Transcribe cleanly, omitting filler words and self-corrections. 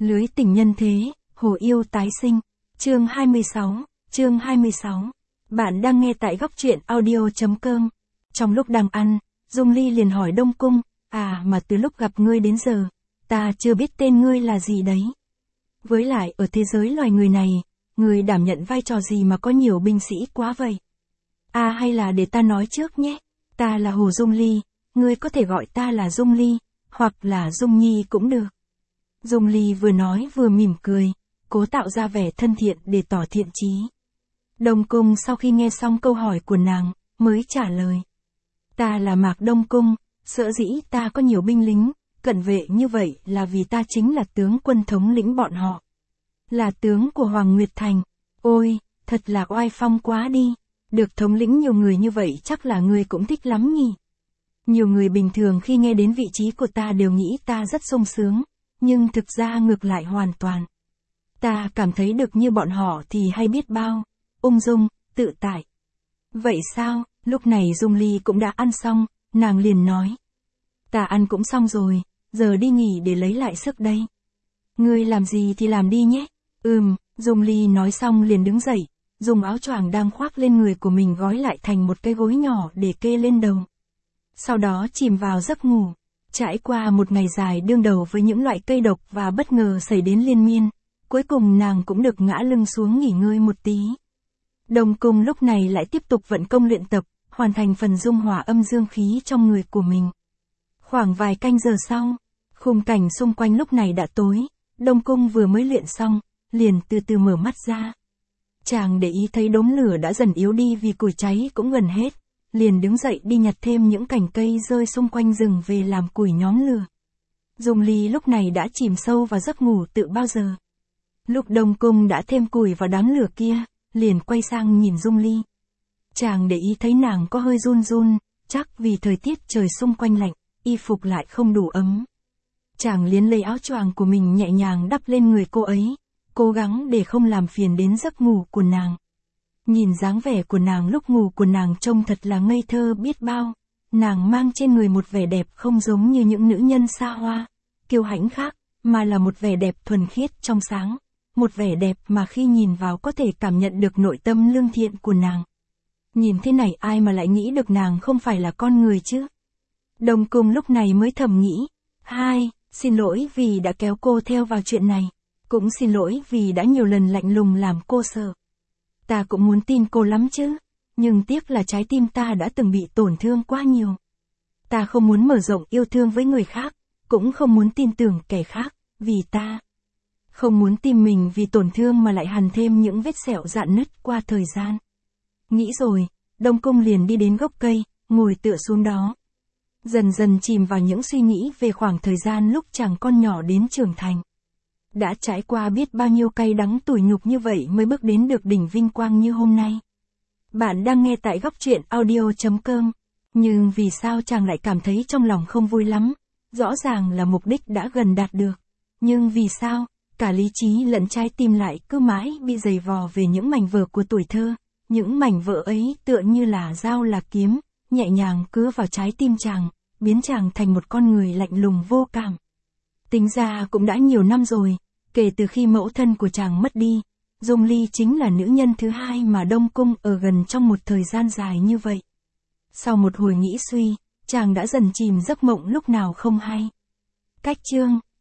Lưới tình nhân thế, hồ yêu tái sinh. Chương 26. Bạn đang nghe tại góc truyện audio.com. Trong lúc đang ăn, Dung Ly liền hỏi Đông Cung, mà từ lúc gặp ngươi đến giờ, ta chưa biết tên ngươi là gì đấy. Với lại ở thế giới loài người này, ngươi đảm nhận vai trò gì mà có nhiều binh sĩ quá vậy? Hay là để ta nói trước nhé, ta là Hồ Dung Ly, ngươi có thể gọi ta là Dung Ly, hoặc là Dung Nhi cũng được. Dung Ly vừa nói vừa mỉm cười, cố tạo ra vẻ thân thiện để tỏ thiện chí. Đông Cung sau khi nghe xong câu hỏi của nàng, mới trả lời. Ta là Mạc Đông Cung, sở dĩ ta có nhiều binh lính, cận vệ như vậy là vì ta chính là tướng quân thống lĩnh bọn họ. Là tướng của Hoàng Nguyệt Thành. Ôi, thật là oai phong quá đi. Được thống lĩnh nhiều người như vậy chắc là ngươi cũng thích lắm nhỉ. Nhiều người bình thường khi nghe đến vị trí của ta đều nghĩ ta rất sung sướng, nhưng thực ra ngược lại hoàn toàn. Ta cảm thấy được như bọn họ thì hay biết bao, ung dung, tự tại. Vậy sao? Lúc này Dung Ly cũng đã ăn xong, nàng liền nói. Ta ăn cũng xong rồi, giờ đi nghỉ để lấy lại sức đây. Ngươi làm gì thì làm đi nhé. Dung Ly nói xong liền đứng dậy, dùng áo choàng đang khoác lên người của mình gói lại thành một cái gối nhỏ để kê lên đầu. Sau đó chìm vào giấc ngủ. Trải qua một ngày dài đương đầu với những loại cây độc và bất ngờ xảy đến liên miên, cuối cùng nàng cũng được ngã lưng xuống nghỉ ngơi một tí. Đông Cung lúc này lại tiếp tục vận công luyện tập, hoàn thành phần dung hòa âm dương khí trong người của mình. Khoảng vài canh giờ sau, khung cảnh xung quanh lúc này đã tối, Đông Cung vừa mới luyện xong, liền từ từ mở mắt ra. Chàng để ý thấy đốm lửa đã dần yếu đi vì củi cháy cũng gần hết, liền đứng dậy đi nhặt thêm những cành cây rơi xung quanh rừng về làm củi nhóm lửa. Dung Ly lúc này đã chìm sâu vào giấc ngủ từ bao giờ. Lúc Đông Cung đã thêm củi vào đám lửa kia, liền quay sang nhìn Dung Ly. Chàng để ý thấy nàng có hơi run run, chắc vì thời tiết trời xung quanh lạnh, y phục lại không đủ ấm. Chàng liền lấy áo choàng của mình nhẹ nhàng đắp lên người cô ấy, cố gắng để không làm phiền đến giấc ngủ của nàng. Nhìn dáng vẻ của nàng lúc ngủ của nàng trông thật là ngây thơ biết bao, nàng mang trên người một vẻ đẹp không giống như những nữ nhân xa hoa, kiêu hãnh khác, mà là một vẻ đẹp thuần khiết trong sáng, một vẻ đẹp mà khi nhìn vào có thể cảm nhận được nội tâm lương thiện của nàng. Nhìn thế này ai mà lại nghĩ được nàng không phải là con người chứ? Đông Cung lúc này mới thầm nghĩ, xin lỗi vì đã kéo cô theo vào chuyện này, cũng xin lỗi vì đã nhiều lần lạnh lùng làm cô sợ. Ta cũng muốn tin cô lắm chứ, nhưng tiếc là trái tim ta đã từng bị tổn thương quá nhiều. Ta không muốn mở rộng yêu thương với người khác, cũng không muốn tin tưởng kẻ khác, vì ta không muốn tim mình vì tổn thương mà lại hằn thêm những vết sẹo rạn nứt qua thời gian. Nghĩ rồi, Đông Cung liền đi đến gốc cây, ngồi tựa xuống đó. Dần dần chìm vào những suy nghĩ về khoảng thời gian lúc chàng con nhỏ đến trưởng thành. Đã trải qua biết bao nhiêu cay đắng tủi nhục như vậy mới bước đến được đỉnh vinh quang như hôm nay. Bạn đang nghe tại góc truyện audio.com. Nhưng vì sao chàng lại cảm thấy trong lòng không vui lắm? Rõ ràng là mục đích đã gần đạt được. Nhưng vì sao, cả lý trí lẫn trái tim lại cứ mãi bị giày vò về những mảnh vỡ của tuổi thơ. Những mảnh vỡ ấy tựa như là dao là kiếm, nhẹ nhàng cứa vào trái tim chàng, biến chàng thành một con người lạnh lùng vô cảm. Tính ra cũng đã nhiều năm rồi, kể từ khi mẫu thân của chàng mất đi, Dung Ly chính là nữ nhân thứ hai mà Đông Cung ở gần trong một thời gian dài như vậy. Sau một hồi nghĩ suy, chàng đã dần chìm giấc mộng lúc nào không hay. Cách chương